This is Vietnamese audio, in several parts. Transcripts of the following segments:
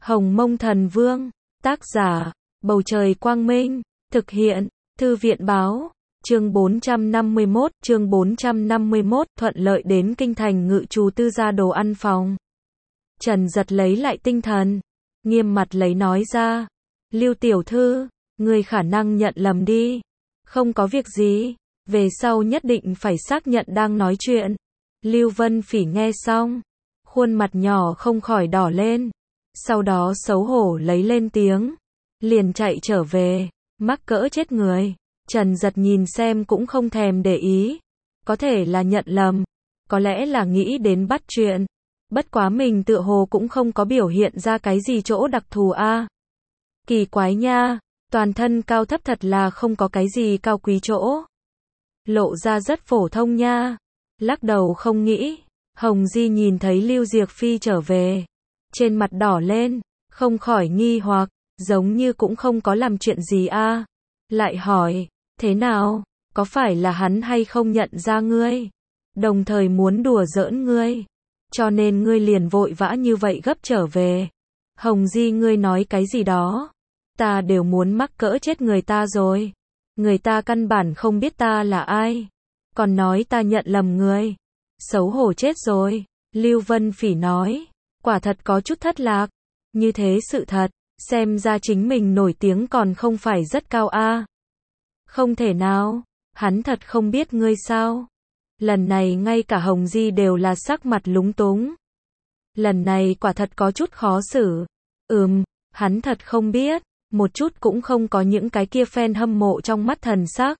Hồng Mông Thần Vương, tác giả, Bầu Trời Quang Minh, thực hiện, Thư viện Báo, chương 451, thuận lợi đến kinh thành ngự trù tư gia đồ ăn phòng. Trần Giật lấy lại tinh thần, nghiêm mặt lấy nói ra, Lưu tiểu thư, người khả năng nhận lầm đi, không có việc gì, về sau nhất định phải xác nhận đang nói chuyện. Lưu Vân Phỉ nghe xong, khuôn mặt nhỏ không khỏi đỏ lên, sau đó xấu hổ lấy lên tiếng, liền chạy trở về, mắc cỡ chết người. Trần Giật nhìn xem cũng không thèm để ý, có thể là nhận lầm, có lẽ là nghĩ đến bắt chuyện, bất quá mình tựa hồ cũng không có biểu hiện ra cái gì chỗ đặc thù a. Kỳ quái nha, toàn thân cao thấp thật là không có cái gì cao quý chỗ, lộ ra rất phổ thông nha. Lắc đầu không nghĩ. Hồng Di nhìn thấy Lưu Diệc Phi trở về, trên mặt đỏ lên, không khỏi nghi hoặc, giống như cũng không có làm chuyện gì a. Lại hỏi, thế nào, có phải là hắn hay không nhận ra ngươi, đồng thời muốn đùa giỡn ngươi, cho nên ngươi liền vội vã như vậy gấp trở về. Hồng Di, ngươi nói cái gì đó, ta đều muốn mắc cỡ chết người ta rồi, người ta căn bản không biết ta là ai, còn nói ta nhận lầm người, xấu hổ chết rồi. Lưu Vân Phỉ nói, quả thật có chút thất lạc, như thế sự thật, xem ra chính mình nổi tiếng còn không phải rất cao a. Không thể nào, hắn thật không biết ngươi sao? Lần này ngay cả Hồng Di đều là sắc mặt lúng túng. Lần này quả thật có chút khó xử. Hắn thật không biết, một chút cũng không có những cái kia fan hâm mộ trong mắt thần sắc.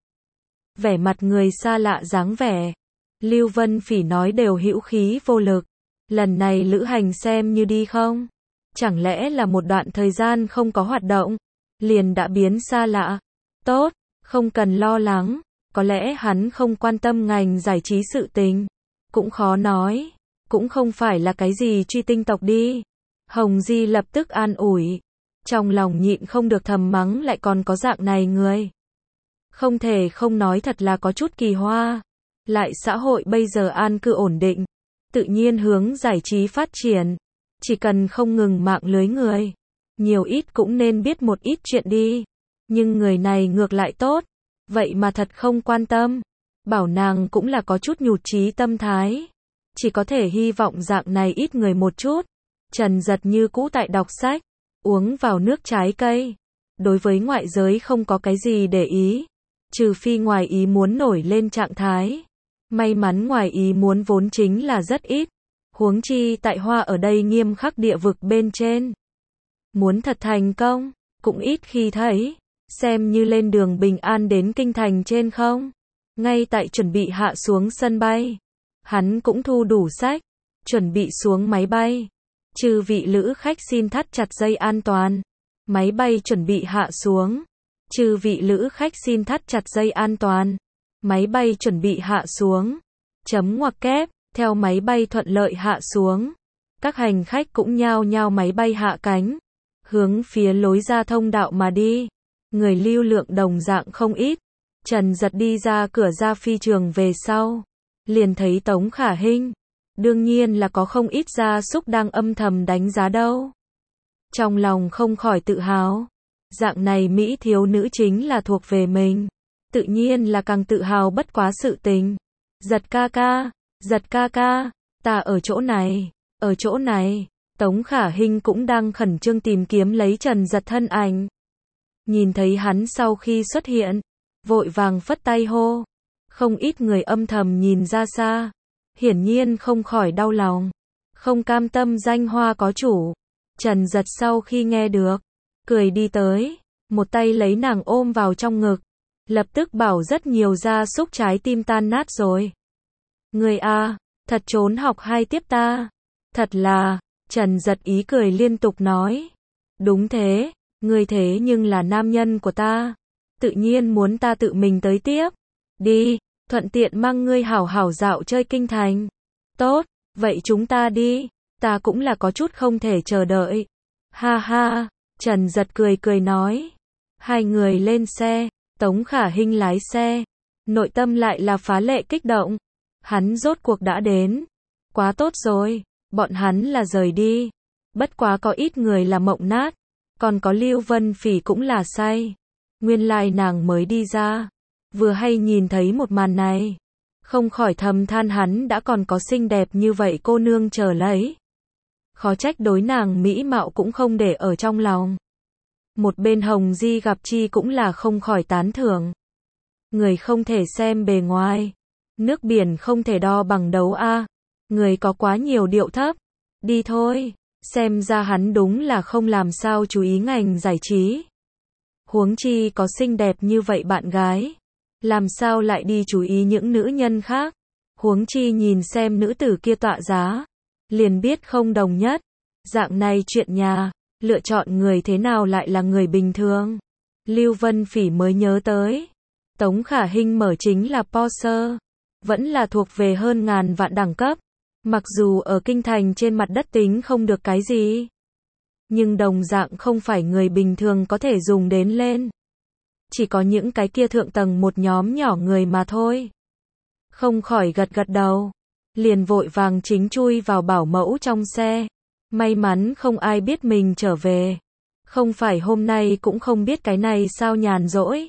Vẻ mặt người xa lạ dáng vẻ. Lưu Vân Phỉ nói đều hữu khí vô lực. Lần này lữ hành xem như đi không? Chẳng lẽ là một đoạn thời gian không có hoạt động, liền đã biến xa lạ? Tốt, không cần lo lắng, có lẽ hắn không quan tâm ngành giải trí sự tình. Cũng khó nói, cũng không phải là cái gì truy tinh tộc đi. Hồng Di lập tức an ủi, trong lòng nhịn không được thầm mắng lại còn có dạng này người. Không thể không nói thật là có chút kỳ hoa. Lại xã hội bây giờ an cư ổn định, tự nhiên hướng giải trí phát triển. Chỉ cần không ngừng mạng lưới người, nhiều ít cũng nên biết một ít chuyện đi. Nhưng người này ngược lại tốt, vậy mà thật không quan tâm. Bảo nàng cũng là có chút nhụt chí tâm thái. Chỉ có thể hy vọng dạng này ít người một chút. Trần Giật như cũ tại đọc sách, uống vào nước trái cây. Đối với ngoại giới không có cái gì để ý, trừ phi ngoài ý muốn nổi lên trạng thái. May mắn ngoài ý muốn vốn chính là rất ít. Huống chi tại Hoa ở đây nghiêm khắc địa vực bên trên. Muốn thật thành công, cũng ít khi thấy. Xem như lên đường bình an đến kinh thành trên không. Ngay tại chuẩn bị hạ xuống sân bay, hắn cũng thu đủ sách, chuẩn bị xuống máy bay. Chư vị lữ khách xin thắt chặt dây an toàn. Máy bay chuẩn bị hạ xuống. Chư vị lữ khách xin thắt chặt dây an toàn. Máy bay chuẩn bị hạ xuống. Chấm ngoặc kép, theo máy bay thuận lợi hạ xuống. Các hành khách cũng nhao nhao máy bay hạ cánh, hướng phía lối ra thông đạo mà đi. Người lưu lượng đồng dạng không ít. Trần Giật đi ra cửa ra phi trường về sau, liền thấy Tống Khả Hinh. Đương nhiên là có không ít gia súc đang âm thầm đánh giá đâu. Trong lòng không khỏi tự hào. Dạng này Mỹ thiếu nữ chính là thuộc về mình. Tự nhiên là càng tự hào bất quá sự tình. Giật ca ca, ta ở chỗ này, ở chỗ này. Tống Khả Hinh cũng đang khẩn trương tìm kiếm lấy Trần Giật thân ảnh. Nhìn thấy hắn sau khi xuất hiện, vội vàng phất tay hô. Không ít người âm thầm nhìn ra xa, hiển nhiên không khỏi đau lòng, không cam tâm danh hoa có chủ. Trần Giật sau khi nghe được, cười đi tới, một tay lấy nàng ôm vào trong ngực, lập tức bảo rất nhiều gia súc trái tim tan nát rồi. Người a, thật trốn học hay tiếp ta. Thật là, Trần Giật ý cười liên tục nói. Đúng thế, ngươi thế nhưng là nam nhân của ta, tự nhiên muốn ta tự mình tới tiếp. Đi, thuận tiện mang ngươi hảo hảo dạo chơi kinh thành. Tốt, vậy chúng ta đi, ta cũng là có chút không thể chờ đợi. Ha ha, Trần Giật cười cười nói. Hai người lên xe, Tống Khả Hinh lái xe, nội tâm lại là phá lệ kích động. Hắn rốt cuộc đã đến. Quá tốt rồi, bọn hắn là rời đi. Bất quá có ít người là mộng nát, còn có Lưu Vân Phỉ cũng là say. Nguyên lai nàng mới đi ra, vừa hay nhìn thấy một màn này, không khỏi thầm than hắn đã còn có xinh đẹp như vậy cô nương chờ lấy. Khó trách đối nàng mỹ mạo cũng không để ở trong lòng. Một bên Hồng Di gặp chi cũng là không khỏi tán thưởng. Người không thể xem bề ngoài, nước biển không thể đo bằng đấu a. Người có quá nhiều điệu thấp. Đi thôi, xem ra hắn đúng là không làm sao chú ý ngành giải trí. Huống chi có xinh đẹp như vậy bạn gái, làm sao lại đi chú ý những nữ nhân khác. Huống chi nhìn xem nữ tử kia tọa giá, liền biết không đồng nhất. Dạng này chuyện nhà, lựa chọn người thế nào lại là người bình thường. Lưu Vân Phỉ mới nhớ tới, Tống Khả Hinh mở chính là Porsche, vẫn là thuộc về hơn ngàn vạn đẳng cấp. Mặc dù ở kinh thành trên mặt đất tính không được cái gì, nhưng đồng dạng không phải người bình thường có thể dùng đến lên. Chỉ có những cái kia thượng tầng một nhóm nhỏ người mà thôi. Không khỏi gật gật đầu, liền vội vàng chính chui vào bảo mẫu trong xe. May mắn không ai biết mình trở về. Không phải hôm nay cũng không biết cái này sao nhàn rỗi.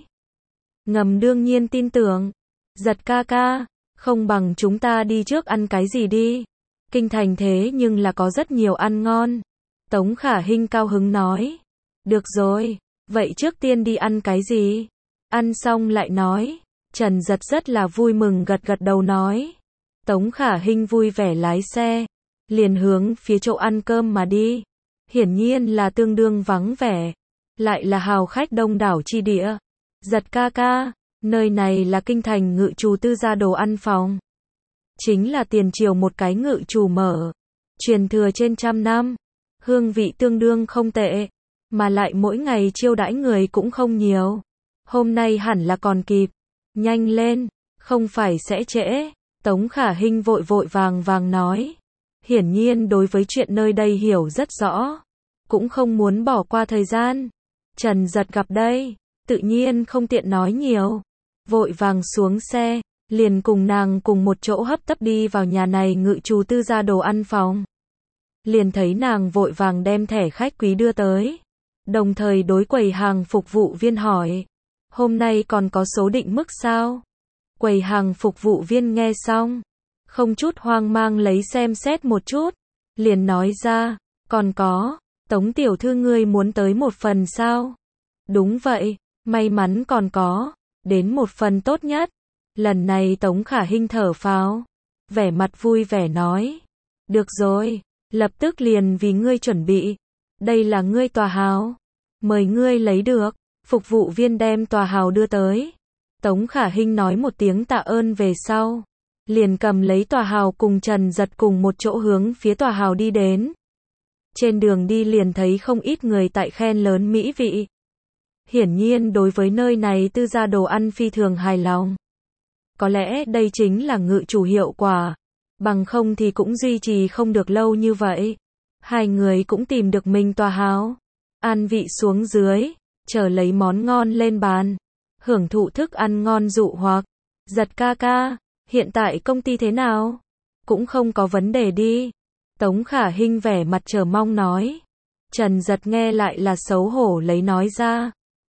Ngầm đương nhiên tin tưởng. Giật ca ca, không bằng chúng ta đi trước ăn cái gì đi. Kinh thành thế nhưng là có rất nhiều ăn ngon. Tống Khả Hinh cao hứng nói. Được rồi, vậy trước tiên đi ăn cái gì? Ăn xong lại nói. Trần Giật rất là vui mừng gật gật đầu nói. Tống Khả Hinh vui vẻ lái xe, liền hướng phía chỗ ăn cơm mà đi. Hiển nhiên là tương đương vắng vẻ, lại là hào khách đông đảo chi địa. Giật ca ca, nơi này là kinh thành ngự trù tư gia đồ ăn phòng. Chính là tiền triều một cái ngự trù mở, truyền thừa trên 100 năm, hương vị tương đương không tệ, mà lại mỗi ngày chiêu đãi người cũng không nhiều. Hôm nay hẳn là còn kịp, nhanh lên, không phải sẽ trễ. Tống Khả Hinh vội vội vàng vàng nói. Hiển nhiên đối với chuyện nơi đây hiểu rất rõ, cũng không muốn bỏ qua thời gian. Trần Giật gặp đây, tự nhiên không tiện nói nhiều, vội vàng xuống xe, liền cùng nàng cùng một chỗ hấp tấp đi vào nhà này ngự trù tư gia đồ ăn phòng. Liền thấy nàng vội vàng đem thẻ khách quý đưa tới, đồng thời đối quầy hàng phục vụ viên hỏi, hôm nay còn có số định mức sao? Quầy hàng phục vụ viên nghe xong, không chút hoang mang lấy xem xét một chút, liền nói ra, còn có, Tống tiểu thư ngươi muốn tới một phần sao? Đúng vậy, may mắn còn có, đến một phần tốt nhất. Lần này Tống Khả Hinh thở phào, vẻ mặt vui vẻ nói, được rồi, lập tức liền vì ngươi chuẩn bị, đây là ngươi tòa hào, mời ngươi lấy được. Phục vụ viên đem tòa hào đưa tới. Tống Khả Hinh nói một tiếng tạ ơn về sau, liền cầm lấy tòa hào cùng Trần Giật cùng một chỗ hướng phía tòa hào đi đến. Trên đường đi liền thấy không ít người tại khen lớn mỹ vị. Hiển nhiên đối với nơi này tư gia đồ ăn phi thường hài lòng. Có lẽ đây chính là ngự chủ hiệu quả, bằng không thì cũng duy trì không được lâu như vậy. Hai người cũng tìm được mình tòa hào, an vị xuống dưới, chờ lấy món ngon lên bàn, hưởng thụ thức ăn ngon dụ hoặc. Giật ca ca, hiện tại công ty thế nào? Cũng không có vấn đề đi. Tống Khả Hinh vẻ mặt chờ mong nói. Trần Giật nghe lại là xấu hổ lấy nói ra.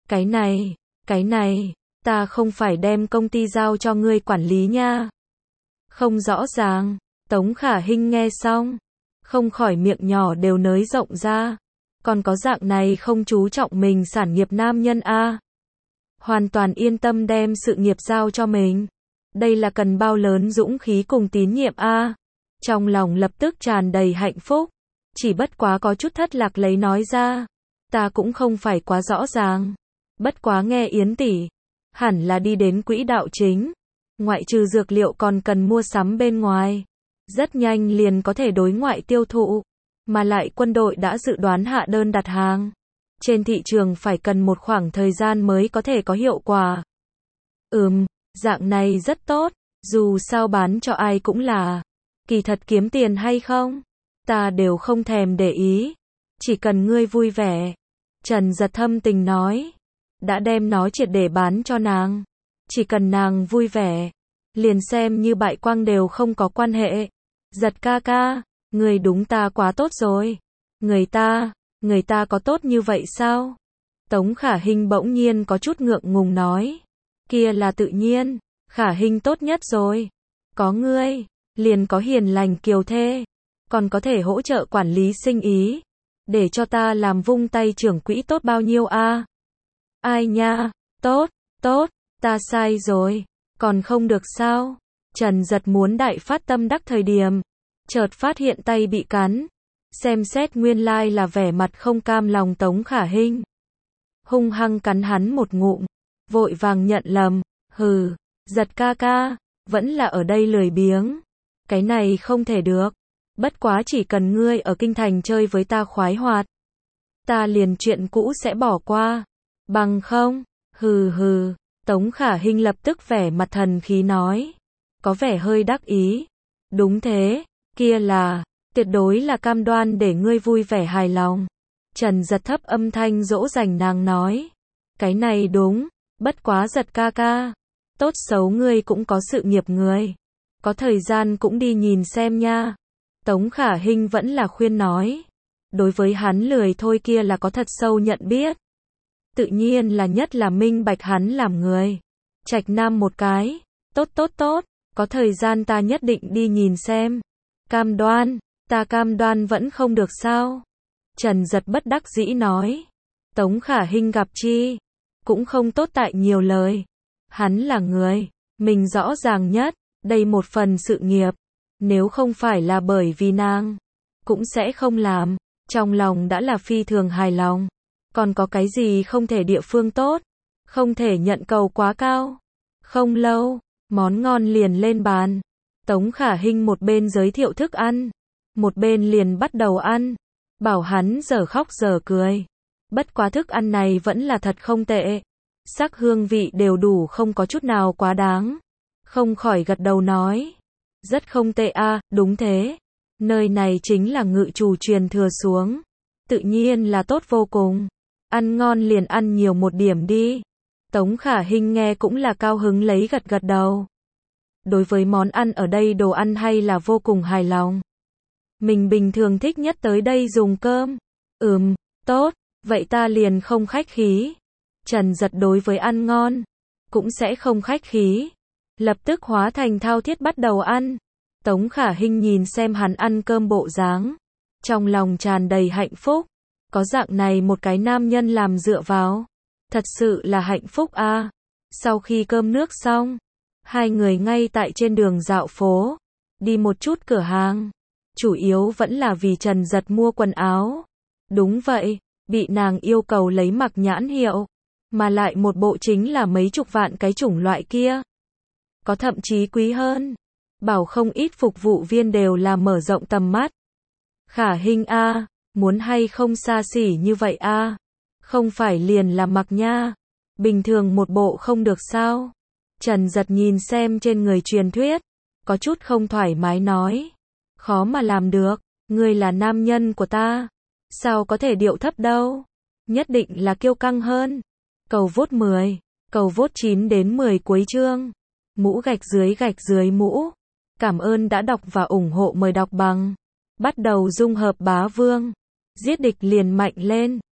Cái này, ta không phải đem công ty giao cho ngươi quản lý nha. Không rõ ràng. Tống Khả Hinh nghe xong, không khỏi miệng nhỏ đều nới rộng ra. Còn có dạng này không chú trọng mình sản nghiệp nam nhân a. Hoàn toàn yên tâm đem sự nghiệp giao cho mình. Đây là cần bao lớn dũng khí cùng tín nhiệm a. Trong lòng lập tức tràn đầy hạnh phúc, chỉ bất quá có chút thất lạc lấy nói ra. Ta cũng không phải quá rõ ràng. Bất quá nghe Yến tỷ, hẳn là đi đến quỹ đạo chính. Ngoại trừ dược liệu còn cần mua sắm bên ngoài. Rất nhanh liền có thể đối ngoại tiêu thụ. Mà lại quân đội đã dự đoán hạ đơn đặt hàng. Trên thị trường phải cần một khoảng thời gian mới có thể có hiệu quả. Dạng này rất tốt, dù sao bán cho ai cũng là. Kỳ thật kiếm tiền hay không, ta đều không thèm để ý. Chỉ cần ngươi vui vẻ. Trần Giật thâm tình nói. Đã đem nó triệt để bán cho nàng. Chỉ cần nàng vui vẻ, liền xem như bại quang đều không có quan hệ. Giật ca ca, ngươi đúng ta quá tốt rồi. Người ta có tốt như vậy sao? Tống Khả Hinh bỗng nhiên có chút ngượng ngùng nói. Kia là tự nhiên, Khả Hinh tốt nhất rồi. Có ngươi, liền có hiền lành kiều thê, còn có thể hỗ trợ quản lý sinh ý. Để cho ta làm vung tay trưởng quỹ tốt bao nhiêu a? Ai nha, tốt, ta sai rồi, còn không được sao? Trần Giật muốn đại phát tâm đắc thời điểm, chợt phát hiện tay bị cắn. Xem xét nguyên lai là vẻ mặt không cam lòng Tống Khả Hinh. Hung hăng cắn hắn một ngụm, vội vàng nhận lầm, hừ, Giật ca ca, vẫn là ở đây lười biếng. Cái này không thể được, bất quá chỉ cần ngươi ở kinh thành chơi với ta khoái hoạt, ta liền chuyện cũ sẽ bỏ qua, bằng không, hừ, Tống Khả Hinh lập tức vẻ mặt thần khí nói, có vẻ hơi đắc ý, đúng thế, kia là, tuyệt đối là cam đoan để ngươi vui vẻ hài lòng. Trần Giật thấp âm thanh dỗ dành nàng nói, cái này đúng, bất quá Giật ca ca, tốt xấu ngươi cũng có sự nghiệp người, có thời gian cũng đi nhìn xem nha. Tống Khả Hinh vẫn là khuyên nói, đối với hắn lười thôi kia là có thật sâu nhận biết. Tự nhiên là nhất là minh bạch hắn làm người. Trạch Nam một cái, tốt, có thời gian ta nhất định đi nhìn xem. Cam đoan, ta cam đoan vẫn không được sao? Trần Giật bất đắc dĩ nói. Tống Khả Hinh gặp chi, cũng không tốt tại nhiều lời. Hắn là người, mình rõ ràng nhất, đây một phần sự nghiệp. Nếu không phải là bởi vì nàng, cũng sẽ không làm. Trong lòng đã là phi thường hài lòng. Còn có cái gì không thể địa phương tốt, không thể nhận cầu quá cao. Không lâu, món ngon liền lên bàn. Tống Khả Hinh một bên giới thiệu thức ăn, một bên liền bắt đầu ăn, bảo hắn giờ khóc giờ cười. Bất quá thức ăn này vẫn là thật không tệ, sắc hương vị đều đủ, không có chút nào quá đáng. Không khỏi gật đầu nói, rất không tệ a, đúng thế. Nơi này chính là ngự chủ truyền thừa xuống, tự nhiên là tốt vô cùng. Ăn ngon liền ăn nhiều một điểm đi. Tống Khả Hinh nghe cũng là cao hứng lấy gật gật đầu. Đối với món ăn ở đây đồ ăn hay là vô cùng hài lòng. Mình bình thường thích nhất tới đây dùng cơm. Tốt, vậy ta liền không khách khí. Trần Giật đối với ăn ngon, cũng sẽ không khách khí. Lập tức hóa thành thao thiết bắt đầu ăn. Tống Khả Hinh nhìn xem hắn ăn cơm bộ dáng, trong lòng tràn đầy hạnh phúc. Có dạng này một cái nam nhân làm dựa vào, thật sự là hạnh phúc a. Sau khi cơm nước xong, hai người ngay tại trên đường dạo phố, đi một chút cửa hàng, chủ yếu vẫn là vì Trần Giật mua quần áo. Đúng vậy, bị nàng yêu cầu lấy mặc nhãn hiệu, mà lại một bộ chính là mấy chục vạn cái chủng loại kia. Có thậm chí quý hơn. Bảo không ít phục vụ viên đều là mở rộng tầm mắt. Khả Hinh a, muốn hay không xa xỉ như vậy a? Không phải liền là mặc nha, bình thường một bộ không được sao? Trần Giật nhìn xem trên người truyền thuyết, có chút không thoải mái nói, khó mà làm được, ngươi là nam nhân của ta, sao có thể điệu thấp đâu, nhất định là kiêu căng hơn. Cầu vote 10, cầu vote 9 đến 10 cuối chương, mũ gạch dưới mũ. Cảm ơn đã đọc và ủng hộ, mời đọc bằng. Bắt đầu dung hợp bá vương, giết địch liền mạnh lên.